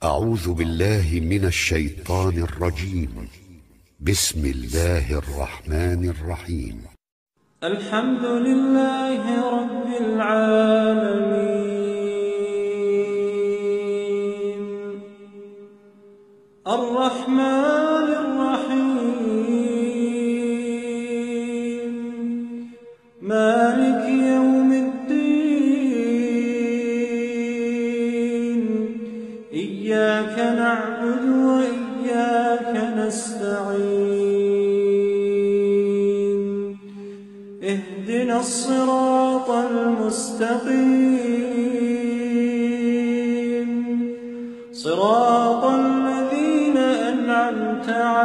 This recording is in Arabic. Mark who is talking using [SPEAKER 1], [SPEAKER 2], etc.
[SPEAKER 1] أعوذ بالله من الشيطان الرجيم. بسم الله الرحمن الرحيم.
[SPEAKER 2] الحمد لله رب العالمين الرحمن الرحيم مالك يوم الدين إياك نعبد وإياك نستعين اهدنا الصراط المستقيم صراط الذين أنعمت عليهم